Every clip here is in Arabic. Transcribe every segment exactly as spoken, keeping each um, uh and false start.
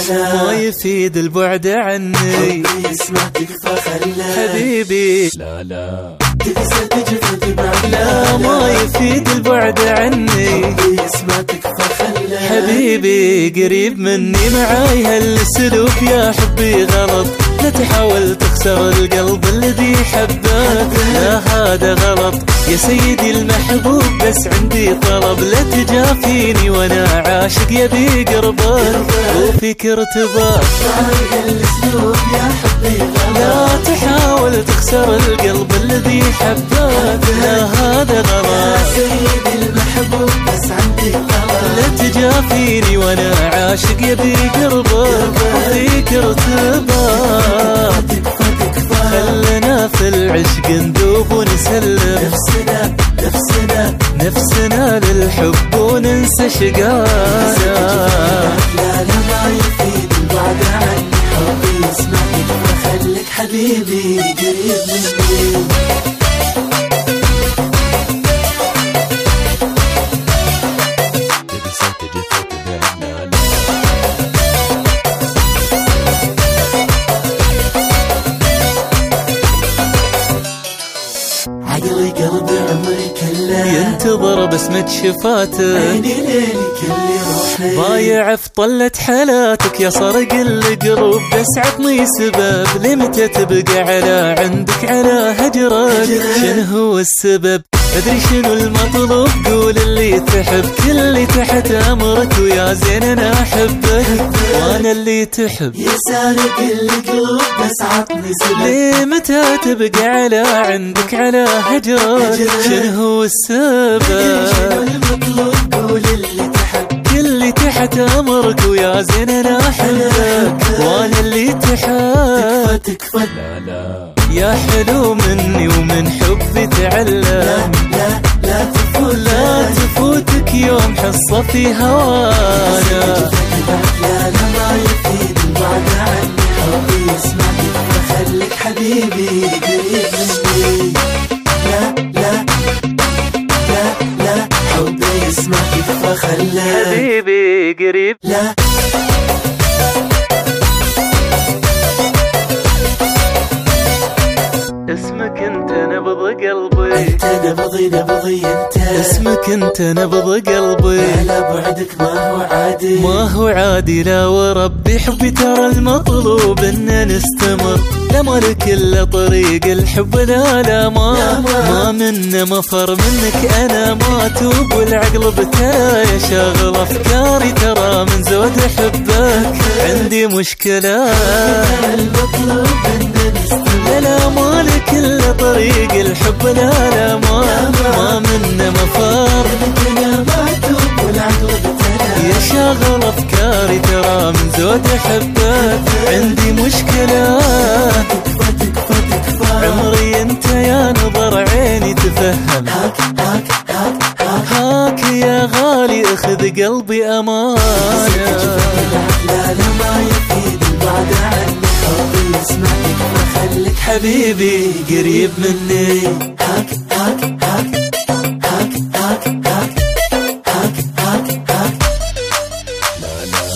لا ما يفيد البعد عني، حبي يسمع تكفى خلاه حبيبي لا لا تكسر تجفى بعد لا ما يفيد البعد عني، حبي يسمع تكفى خلاه حبيبي قريب مني معاي هالسلوك يا حبي غلط، لا تحاول تخسر القلب الذي حبك، لا هذا غلط يا سيدي المحبوب، بس عندي طلب لا تجافيني وانا عاشق يبي قربك وفيك ارتباط، معاي هالاسلوب يا حبي غلط، لا تحاول تخسر القلب الذي حبك، لا هذا غلط يا سيدي المحبوب بس عندي طلب، لا تجافيني وانا عاشق يبي قربك وفيك ارتباط، تكفى تكفى خلنا في العشق ندوب ونسلم نفسنا نفسنا نفسنا للحب وننسى شقانا، لا لا ما يفيد البعد عني، حبي يسمع تكفى خليك حبيبي قريب مني. تكسر تجفى تبعد لا لا عقلي قلبي عمري كله ينتظر بسمة شفاتك، عيني ليلي كلي روحي ضايع في طلة حالاتك يا صرق القلوب، بس عطني سبب لمتى تبقى على عندك على هجرك، شنو هو السبب ادري شنو المطلوب، قول اللي تحب كل اللي تحت امرك، ويا زين انا احبك وانا اللي تحب، يا سارق القلوب بس عطني سبب، ليه متى تبقى على عندك على هجرك، شنو هو السبب شنو المطلوب قول اللي تحب، كل اللي تحت امرك، ويا زين انا احبك وانا اللي تحب، تكفى لا لا يا حلو مني ومن حبي تعلم، لا لا تفوت لا تفوتك يوم حصة في هوانا، لا لا ما يفيد البعد عني، حبي يسمع تكفى خليك حبيبي قريب مني، لا لا لا لا حبي يسمع تكفى خلاه حبيبي قريب لا اسمك انت نبض قلبي، انت نبضي نبضي انت، اسمك انت نبض قلبي، على بعدك ما هو عادي، ما هو عادي لا وربي حبي ترى المطلوب ان نستمر، لا مالك الا طريق الحب لا لا ما ما منا مفر منك انا ما توب، والعقل بتايا شاغل افكاري ترى من زود احبك عندي مشكلة، المطلوب ان نستمر، لا لا مالك الا طريق الحب لا لا ما ما منا مفر انا ما توب والعقل بتايا يا شاغل افكاري ترى من زود احبك عندي مشكلة، تكفى تكفى تكفى عمري انت يا نظر عيني تفهم، هاك هاك هاك هاك هاك يا غالي اخذ قلبي امانة، لا لا ما يفيد البعد عني، حبي يسمع تكفى خليك حبيبي قريب مني، هاك هاك هاك هاك هاك هاك هاك هاك هاك لا لا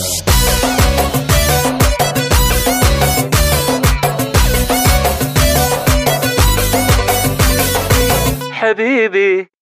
حبيبي